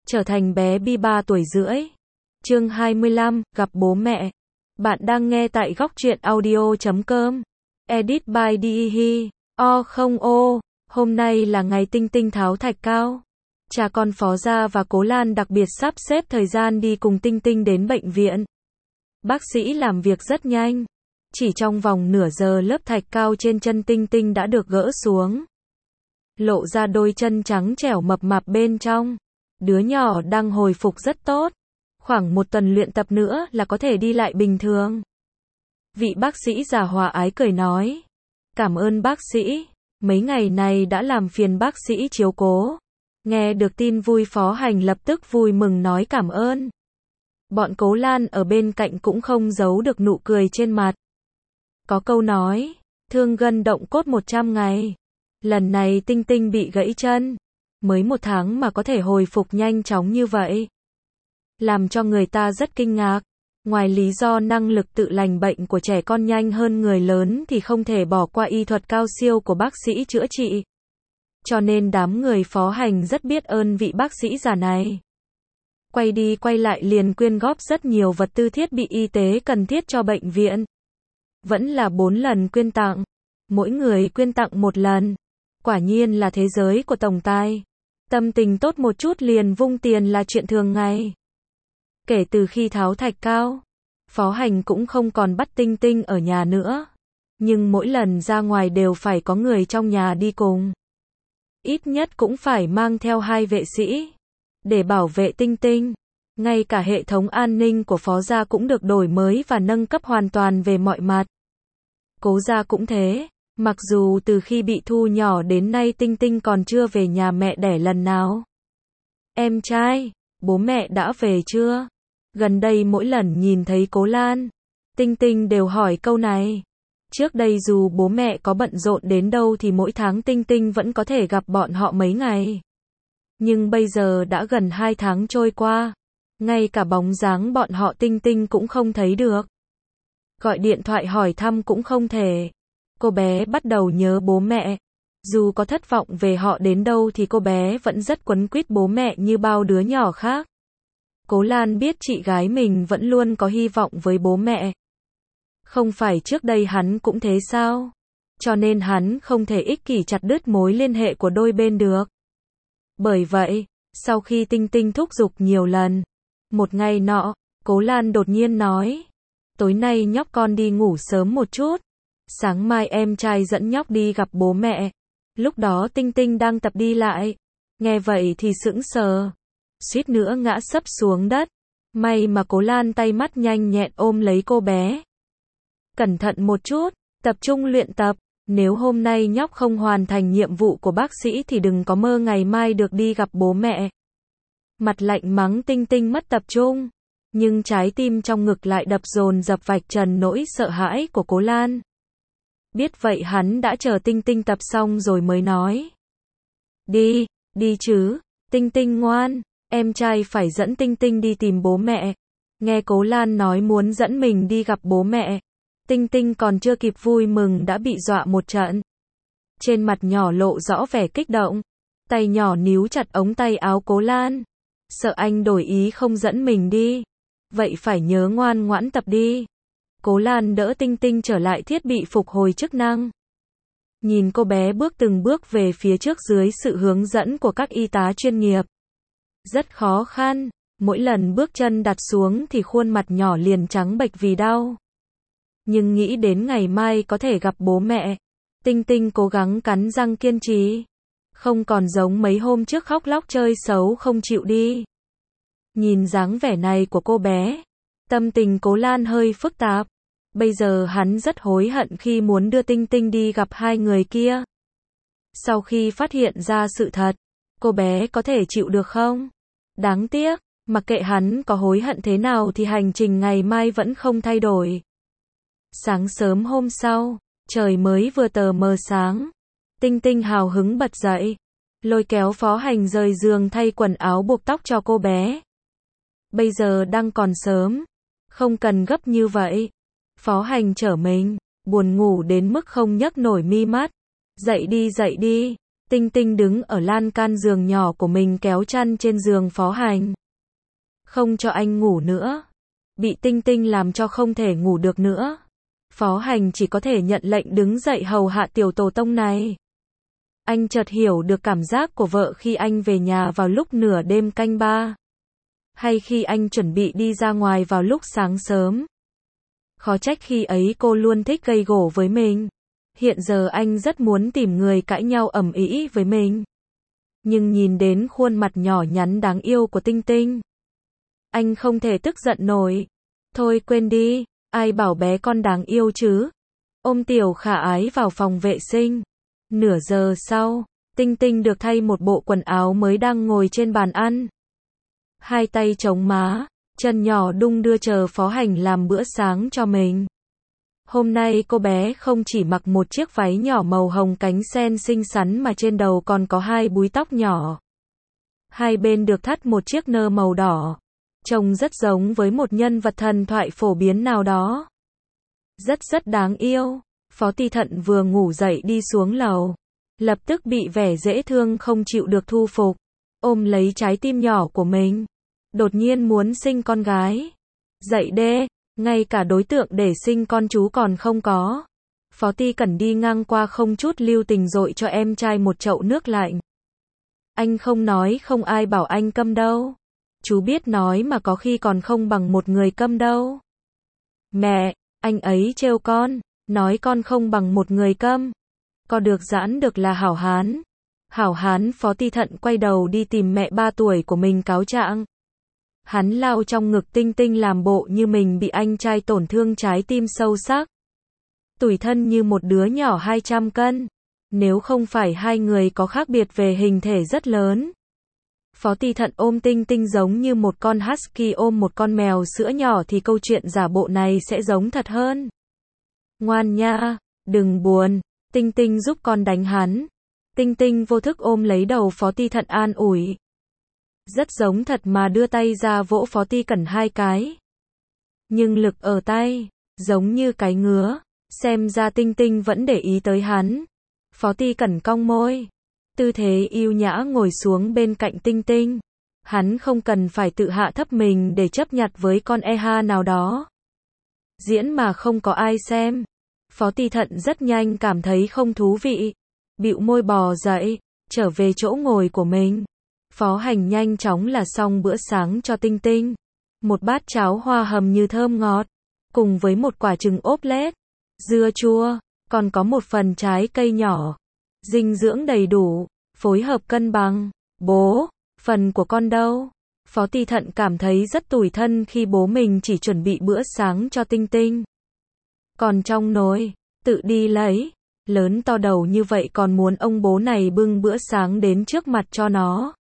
trở thành bé Bi 3 tuổi rưỡi. Chương 25, gặp bố mẹ. Bạn đang nghe tại góc truyện audio.com. Edit by Dihi. Hôm nay là ngày Tinh Tinh tháo thạch cao. Cha con Phó Gia và Cố Lan đặc biệt sắp xếp thời gian đi cùng Tinh Tinh đến bệnh viện. Bác sĩ làm việc rất nhanh. Chỉ trong vòng nửa giờ lớp thạch cao trên chân Tinh Tinh đã được gỡ xuống. Lộ ra đôi chân trắng trẻo mập mạp bên trong. Đứa nhỏ đang hồi phục rất tốt. Khoảng một tuần luyện tập nữa là có thể đi lại bình thường. Vị bác sĩ già hòa ái cười nói. Cảm ơn bác sĩ. Mấy ngày này đã làm phiền bác sĩ chiếu cố. Nghe được tin vui Phó Hành lập tức vui mừng nói cảm ơn. Bọn Cố Lan ở bên cạnh cũng không giấu được nụ cười trên mặt. Có câu nói, thương gân động cốt 100 ngày. Lần này Tinh Tinh bị gãy chân. Mới 1 tháng mà có thể hồi phục nhanh chóng như vậy. Làm cho người ta rất kinh ngạc. Ngoài lý do năng lực tự lành bệnh của trẻ con nhanh hơn người lớn thì không thể bỏ qua y thuật cao siêu của bác sĩ chữa trị. Cho nên đám người Phó Hành rất biết ơn vị bác sĩ già này. Quay đi quay lại liền quyên góp rất nhiều vật tư thiết bị y tế cần thiết cho bệnh viện. Vẫn là 4 lần quyên tặng. Mỗi người quyên tặng 1 lần. Quả nhiên là thế giới của tổng tài. Tâm tình tốt một chút liền vung tiền là chuyện thường ngày. Kể từ khi tháo thạch cao, Phó Hành cũng không còn bắt Tinh Tinh ở nhà nữa. Nhưng mỗi lần ra ngoài đều phải có người trong nhà đi cùng. Ít nhất cũng phải mang theo 2 vệ sĩ. Để bảo vệ Tinh Tinh. Ngay cả hệ thống an ninh của Phó Gia cũng được đổi mới và nâng cấp hoàn toàn về mọi mặt. Cố Gia cũng thế. Mặc dù từ khi bị thu nhỏ đến nay Tinh Tinh còn chưa về nhà mẹ đẻ lần nào. Em trai, bố mẹ đã về chưa? Gần đây mỗi lần nhìn thấy Cố Lan, Tinh Tinh đều hỏi câu này. Trước đây dù bố mẹ có bận rộn đến đâu thì mỗi tháng Tinh Tinh vẫn có thể gặp bọn họ mấy ngày. Nhưng bây giờ đã gần 2 tháng trôi qua. Ngay cả bóng dáng bọn họ Tinh Tinh cũng không thấy được. Gọi điện thoại hỏi thăm cũng không thể. Cô bé bắt đầu nhớ bố mẹ. Dù có thất vọng về họ đến đâu thì cô bé vẫn rất quấn quýt bố mẹ như bao đứa nhỏ khác. Cố Lan biết chị gái mình vẫn luôn có hy vọng với bố mẹ. Không phải trước đây hắn cũng thế sao? Cho nên hắn không thể ích kỷ chặt đứt mối liên hệ của đôi bên được. Bởi vậy, sau khi Tinh Tinh thúc giục nhiều lần, một ngày nọ, Cố Lan đột nhiên nói. Tối nay nhóc con đi ngủ sớm một chút. Sáng mai em trai dẫn nhóc đi gặp bố mẹ. Lúc đó Tinh Tinh đang tập đi lại. Nghe vậy thì sững sờ. Suýt nữa ngã sấp xuống đất. May mà Cố Lan tay mắt nhanh nhẹn ôm lấy cô bé. Cẩn thận một chút, tập trung luyện tập. Nếu hôm nay nhóc không hoàn thành nhiệm vụ của bác sĩ thì đừng có mơ ngày mai được đi gặp bố mẹ. Mặt lạnh mắng Tinh Tinh mất tập trung. Nhưng trái tim trong ngực lại đập dồn dập vạch trần nỗi sợ hãi của Cố Lan. Biết vậy hắn đã chờ Tinh Tinh tập xong rồi mới nói. Đi chứ, Tinh Tinh ngoan, em trai phải dẫn Tinh Tinh đi tìm bố mẹ. Nghe Cố Lan nói muốn dẫn mình đi gặp bố mẹ. Tinh Tinh còn chưa kịp vui mừng đã bị dọa một trận. Trên mặt nhỏ lộ rõ vẻ kích động. Tay nhỏ níu chặt ống tay áo Cố Lan. Sợ anh đổi ý không dẫn mình đi. Vậy phải nhớ ngoan ngoãn tập đi. Cố Lan đỡ Tinh Tinh trở lại thiết bị phục hồi chức năng. Nhìn cô bé bước từng bước về phía trước dưới sự hướng dẫn của các y tá chuyên nghiệp. Rất khó khăn, mỗi lần bước chân đặt xuống thì khuôn mặt nhỏ liền trắng bệch vì đau. Nhưng nghĩ đến ngày mai có thể gặp bố mẹ, Tinh Tinh cố gắng cắn răng kiên trì. Không còn giống mấy hôm trước khóc lóc chơi xấu không chịu đi. Nhìn dáng vẻ này của cô bé, tâm tình Cố Lan hơi phức tạp. Bây giờ hắn rất hối hận khi muốn đưa Tinh Tinh đi gặp 2 người kia. Sau khi phát hiện ra sự thật, cô bé có thể chịu được không? Đáng tiếc, mặc kệ hắn có hối hận thế nào thì hành trình ngày mai vẫn không thay đổi. Sáng sớm hôm sau, trời mới vừa tờ mờ sáng. Tinh Tinh hào hứng bật dậy, lôi kéo Phó Hành rời giường thay quần áo buộc tóc cho cô bé. Bây giờ đang còn sớm, không cần gấp như vậy. Phó Hành trở mình, buồn ngủ đến mức không nhấc nổi mi mắt. Dậy đi, Tinh Tinh đứng ở lan can giường nhỏ của mình kéo chăn trên giường Phó Hành. Không cho anh ngủ nữa. Bị Tinh Tinh làm cho không thể ngủ được nữa. Phó Hành chỉ có thể nhận lệnh đứng dậy hầu hạ tiểu tổ tông này. Anh chợt hiểu được cảm giác của vợ khi anh về nhà vào lúc nửa đêm canh 3. Hay khi anh chuẩn bị đi ra ngoài vào lúc sáng sớm. Khó trách khi ấy cô luôn thích gây gổ với mình. Hiện giờ anh rất muốn tìm người cãi nhau ầm ĩ với mình. Nhưng nhìn đến khuôn mặt nhỏ nhắn đáng yêu của Tinh Tinh, anh không thể tức giận nổi. Thôi quên đi, ai bảo bé con đáng yêu chứ. Ôm Tiểu Khả Ái vào phòng vệ sinh. Nửa giờ sau, Tinh Tinh được thay một bộ quần áo mới đang ngồi trên bàn ăn. Hai tay chống má, chân nhỏ đung đưa chờ Phó Hành làm bữa sáng cho mình. Hôm nay cô bé không chỉ mặc một chiếc váy nhỏ màu hồng cánh sen xinh xắn mà trên đầu còn có hai búi tóc nhỏ. Hai bên được thắt một chiếc nơ màu đỏ. Trông rất giống với một nhân vật thần thoại phổ biến nào đó. Rất đáng yêu. Phó Ti Thận vừa ngủ dậy đi xuống lầu. Lập tức bị vẻ dễ thương không chịu được thu phục. Ôm lấy trái tim nhỏ của mình. Đột nhiên muốn sinh con gái. Dậy đê, ngay cả đối tượng để sinh con chú còn không có. Phó Ti Cẩn đi ngang qua không chút lưu tình dội cho em trai một chậu nước lạnh. Anh không nói không ai bảo anh câm đâu. Chú biết nói mà có khi còn không bằng một người câm đâu. Mẹ, anh ấy trêu con, nói con không bằng một người câm. Có được giãn được là hảo hán. Hảo hán. Phó Ti Thận quay đầu đi tìm mẹ 3 tuổi của mình cáo trạng. Hắn lao trong ngực Tinh Tinh làm bộ như mình bị anh trai tổn thương trái tim sâu sắc. Tủi thân như một đứa nhỏ 200 cân. Nếu không phải hai người có khác biệt về hình thể rất lớn. Phó Ti Thận ôm Tinh Tinh giống như một con husky ôm một con mèo sữa nhỏ thì câu chuyện giả bộ này sẽ giống thật hơn. Ngoan nha, đừng buồn, Tinh Tinh giúp con đánh hắn. Tinh Tinh vô thức ôm lấy đầu Phó Ti Thận an ủi. Rất giống thật mà đưa tay ra vỗ Phó Ti Cẩn 2 cái. Nhưng lực ở tay, giống như cái ngứa, xem ra Tinh Tinh vẫn để ý tới hắn. Phó Ti Cẩn cong môi, tư thế yêu nhã ngồi xuống bên cạnh Tinh Tinh. Hắn không cần phải tự hạ thấp mình để chấp nhặt với con EHA nào đó. Diễn mà không có ai xem. Phó Ti Thận rất nhanh cảm thấy không thú vị. Bịu môi bò dậy, trở về chỗ ngồi của mình. Phó Hành nhanh chóng là xong bữa sáng cho Tinh Tinh. Một bát cháo hoa hầm như thơm ngọt, cùng với một quả trứng ốp lết, dưa chua, còn có một phần trái cây nhỏ. Dinh dưỡng đầy đủ, phối hợp cân bằng. Bố, phần của con đâu? Phó Ti Thận cảm thấy rất tủi thân khi bố mình chỉ chuẩn bị bữa sáng cho Tinh Tinh. Còn trong nồi, tự đi lấy. Lớn to đầu như vậy còn muốn ông bố này bưng bữa sáng đến trước mặt cho nó.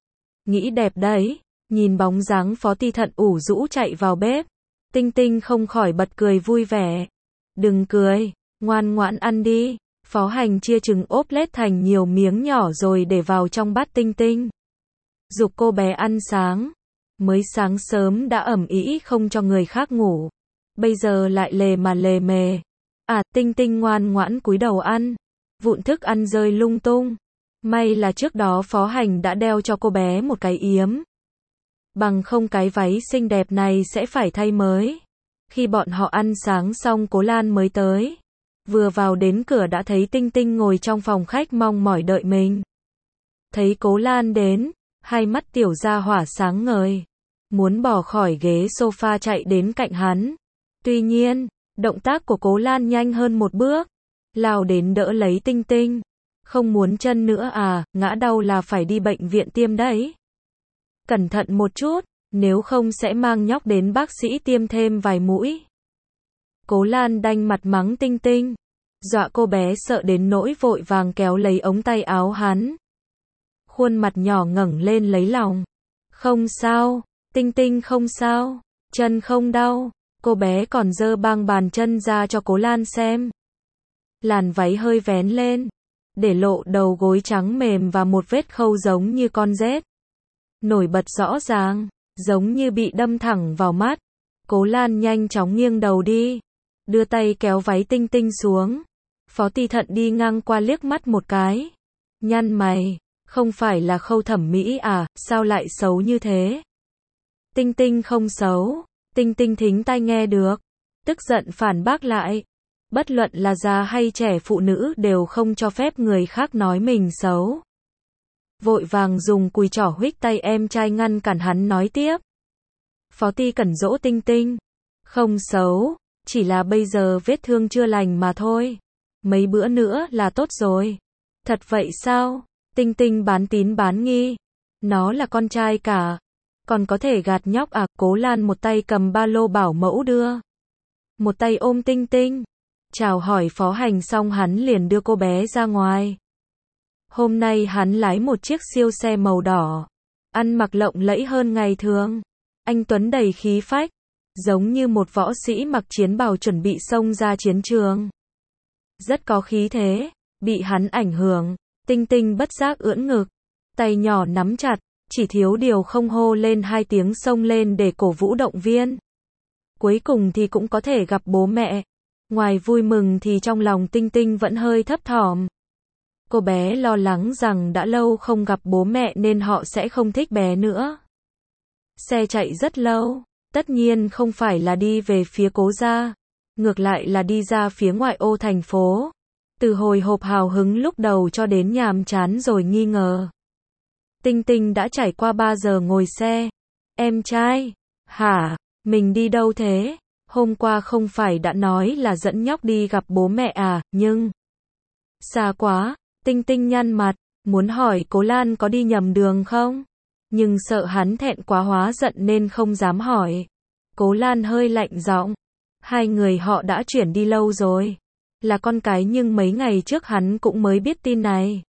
Nghĩ đẹp đấy. Nhìn bóng dáng Phó Ti Thận ủ rũ chạy vào bếp. Tinh Tinh không khỏi bật cười vui vẻ. Đừng cười, ngoan ngoãn ăn đi. Phó Hành chia trứng ốp lết thành nhiều miếng nhỏ rồi để vào trong bát Tinh Tinh. Giục cô bé ăn sáng. Mới sáng sớm đã ầm ĩ không cho người khác ngủ. Bây giờ lại lề mà lề mề. Tinh Tinh ngoan ngoãn cúi đầu ăn. Vụn thức ăn rơi lung tung. May là trước đó Phó Hành đã đeo cho cô bé một cái yếm. Bằng không cái váy xinh đẹp này sẽ phải thay mới. Khi bọn họ ăn sáng xong Cố Lan mới tới. Vừa vào đến cửa đã thấy Tinh Tinh ngồi trong phòng khách mong mỏi đợi mình. Thấy Cố Lan đến, hai mắt tiểu gia hỏa sáng ngời. Muốn bỏ khỏi ghế sofa chạy đến cạnh hắn. Tuy nhiên, động tác của Cố Lan nhanh hơn một bước. Lao đến đỡ lấy Tinh Tinh. Không muốn chân nữa à, ngã đau là phải đi bệnh viện tiêm đấy. Cẩn thận một chút, nếu không sẽ mang nhóc đến bác sĩ tiêm thêm vài mũi. Cố Lan đanh mặt mắng Tinh Tinh. Dọa cô bé sợ đến nỗi vội vàng kéo lấy ống tay áo hắn. Khuôn mặt nhỏ ngẩng lên lấy lòng. Không sao, Tinh Tinh không sao, chân không đau. Cô bé còn giơ băng bàn chân ra cho Cố Lan xem. Làn váy hơi vén lên, để lộ đầu gối trắng mềm và một vết khâu giống như con rết. Nổi bật rõ ràng, giống như bị đâm thẳng vào mắt. Cố Lan nhanh chóng nghiêng đầu đi, đưa tay kéo váy Tinh Tinh xuống. Phó Ti Thận đi ngang qua liếc mắt một cái. Nhăn mày, không phải là khâu thẩm mỹ à, sao lại xấu như thế? Tinh Tinh không xấu, Tinh Tinh thính tai nghe được, tức giận phản bác lại. Bất luận là già hay trẻ phụ nữ đều không cho phép người khác nói mình xấu. Vội vàng dùng cùi trỏ huých tay em trai ngăn cản hắn nói tiếp. Phó Ti Cẩn dỗ Tinh Tinh. Không xấu, chỉ là bây giờ vết thương chưa lành mà thôi. Mấy bữa nữa là tốt rồi. Thật vậy sao? Tinh Tinh bán tín bán nghi. Nó là con trai cả. Còn có thể gạt nhóc à? Cố Lan một tay cầm ba lô bảo mẫu đưa. Một tay ôm Tinh Tinh. Chào hỏi Phó Hành xong hắn liền đưa cô bé ra ngoài. Hôm nay hắn lái một chiếc siêu xe màu đỏ. Ăn mặc lộng lẫy hơn ngày thường. Anh Tuấn đầy khí phách. Giống như một võ sĩ mặc chiến bào chuẩn bị xông ra chiến trường. Rất có khí thế. Bị hắn ảnh hưởng. Tinh Tinh bất giác ưỡn ngực. Tay nhỏ nắm chặt. Chỉ thiếu điều không hô lên 2 tiếng xông lên để cổ vũ động viên. Cuối cùng thì cũng có thể gặp bố mẹ. Ngoài vui mừng thì trong lòng Tinh Tinh vẫn hơi thấp thỏm. Cô bé lo lắng rằng đã lâu không gặp bố mẹ nên họ sẽ không thích bé nữa. Xe chạy rất lâu, tất nhiên không phải là đi về phía cố gia, ngược lại là đi ra phía ngoại ô thành phố. Từ hồi hộp hào hứng lúc đầu cho đến nhàm chán rồi nghi ngờ. Tinh Tinh đã trải qua 3 giờ ngồi xe. Em trai, hả, mình đi đâu thế? Hôm qua không phải đã nói là dẫn nhóc đi gặp bố mẹ à, nhưng... Xa quá, Tinh Tinh nhăn mặt, muốn hỏi Cố Lan có đi nhầm đường không? Nhưng sợ hắn thẹn quá hóa giận nên không dám hỏi. Cố Lan hơi lạnh giọng. 2 người họ đã chuyển đi lâu rồi. Là con cái nhưng mấy ngày trước hắn cũng mới biết tin này.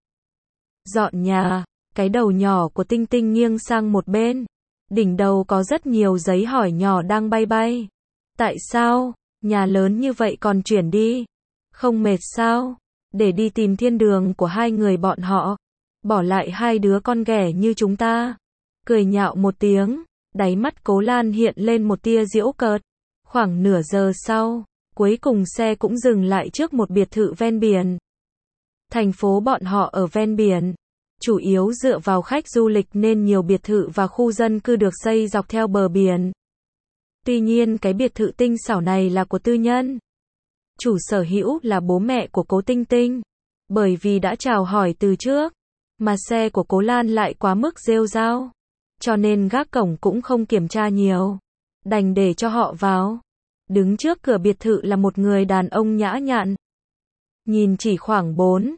Dọn nhà, cái đầu nhỏ của Tinh Tinh nghiêng sang một bên. Đỉnh đầu có rất nhiều giấy hỏi nhỏ đang bay bay. Tại sao, nhà lớn như vậy còn chuyển đi? Không mệt sao? Để đi tìm thiên đường của 2 người bọn họ. Bỏ lại 2 đứa con ghẻ như chúng ta. Cười nhạo một tiếng, đáy mắt Cố Lan hiện lên một tia giễu cợt. Khoảng nửa giờ sau, cuối cùng xe cũng dừng lại trước một biệt thự ven biển. Thành phố bọn họ ở ven biển. Chủ yếu dựa vào khách du lịch nên nhiều biệt thự và khu dân cư được xây dọc theo bờ biển. Tuy nhiên cái biệt thự tinh xảo này là của tư nhân. Chủ sở hữu là bố mẹ của Cố Tinh Tinh. Bởi vì đã chào hỏi từ trước, mà xe của Cố Lan lại quá mức rêu rao. Cho nên gác cổng cũng không kiểm tra nhiều. Đành để cho họ vào. Đứng trước cửa biệt thự là một người đàn ông nhã nhặn. Nhìn chỉ khoảng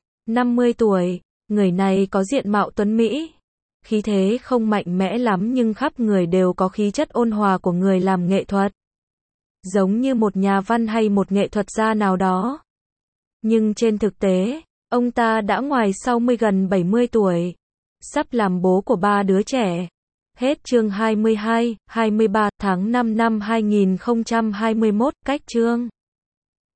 50 tuổi. Người này có diện mạo tuấn mỹ. Khí thế không mạnh mẽ lắm nhưng khắp người đều có khí chất ôn hòa của người làm nghệ thuật. Giống như một nhà văn hay một nghệ thuật gia nào đó. Nhưng trên thực tế, ông ta đã ngoài 60 gần 70 tuổi. Sắp làm bố của 3 đứa trẻ. Hết chương 22, 23 tháng 5 năm 2021, cách chương